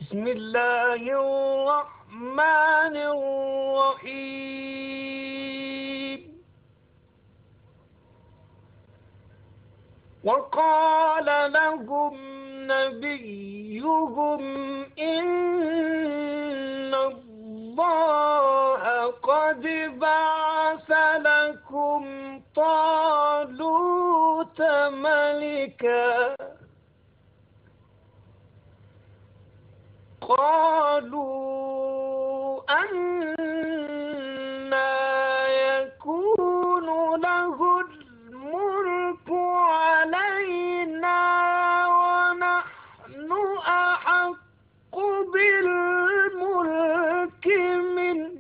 بسم الله الرحمن الرحيم. وقال لهم نبيهم إن الله قد بعث لكم طالوت ملكا. قالوا أنى يكون له الملك علينا ونحن أحق بالملك منه.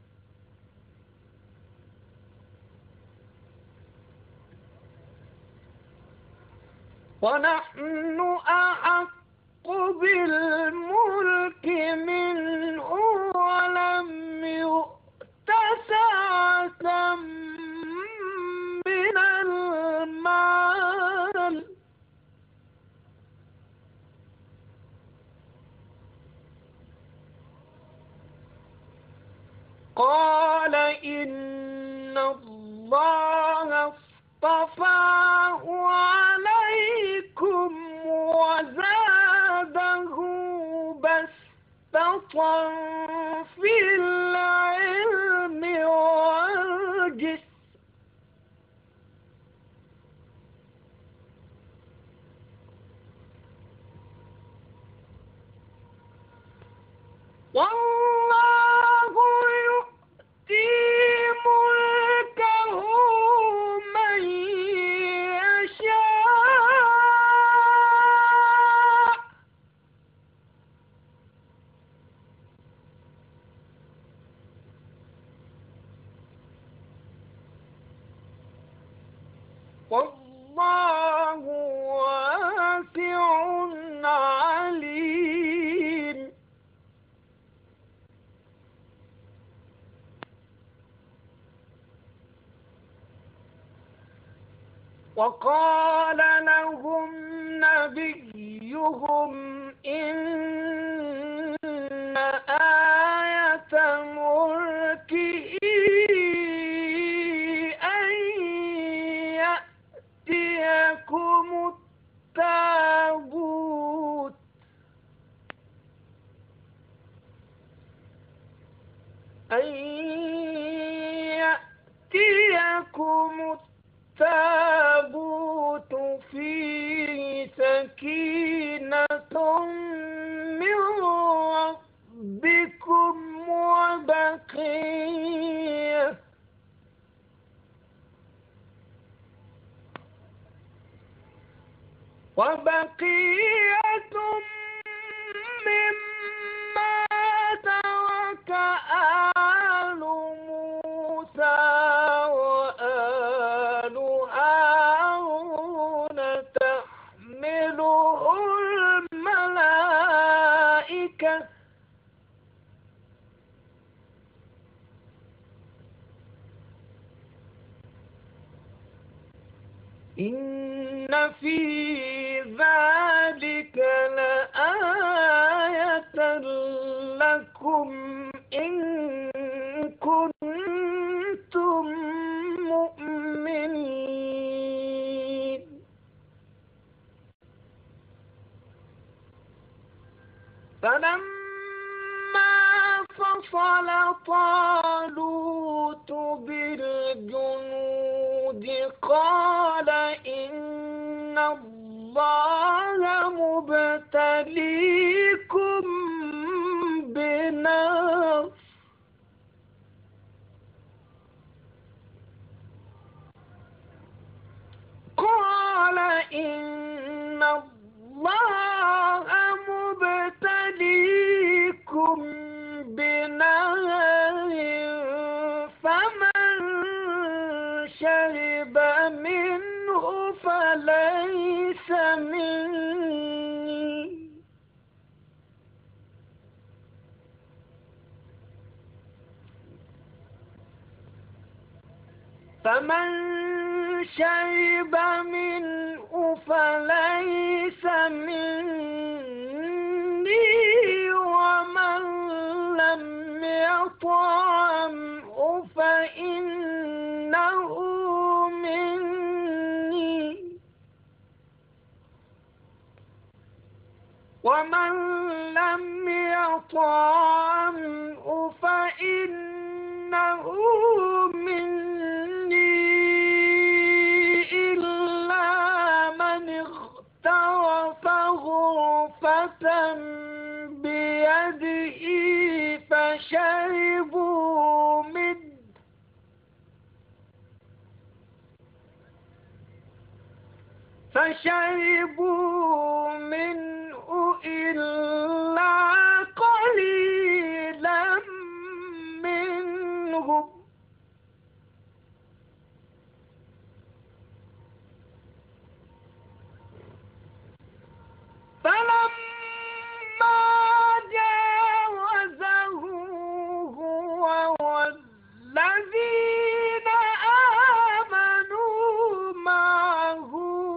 منه ولم يؤت سعة من المال. قال إن الله اصطفاه عليكم وزاده بسطة في العلم والجسم والله يؤتي ملكه من يشاء والله واسع عليم. وقال لهم نبيهم إن آية ملكه أن يأتيكم التابوت فيه سكينة من ربكم وبقية مما ترك آل موسى وآل هارون تحمله الملائكة إن في ذلك لآية لكم إن كنتم مؤمنين. فلما فصل طالوت بالجنود قال إن الله مبتليكم بنار قال إن الله مبتليكم بنار فمن شرب منه فليس مني ومن لم يطعمه فإنه مني إلا من اغترف غرفة بيده فشربوا منه إلا قليلا منهم فلما جاوزه هو والذين آمنوا معه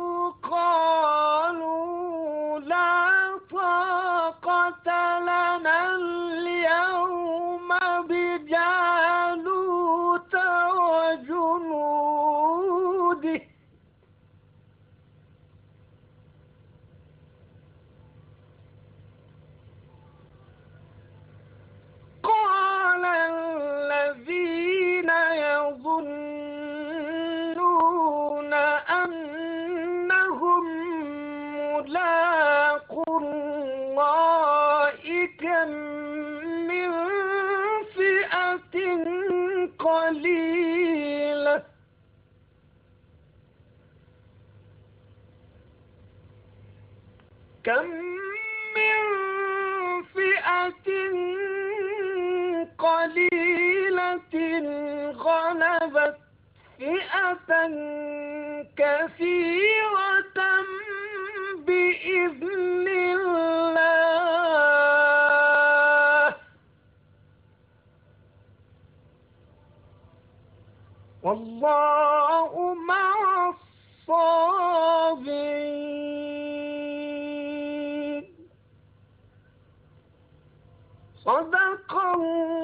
قالوا لا طاقة لنا اليوم بجالوت وجنوده قال الذين يظنون أنهم ملاقو الله كم من فئة قليلة غلبت فئة كثيرة بإذن الله والله مع الصابرين. صدق الله.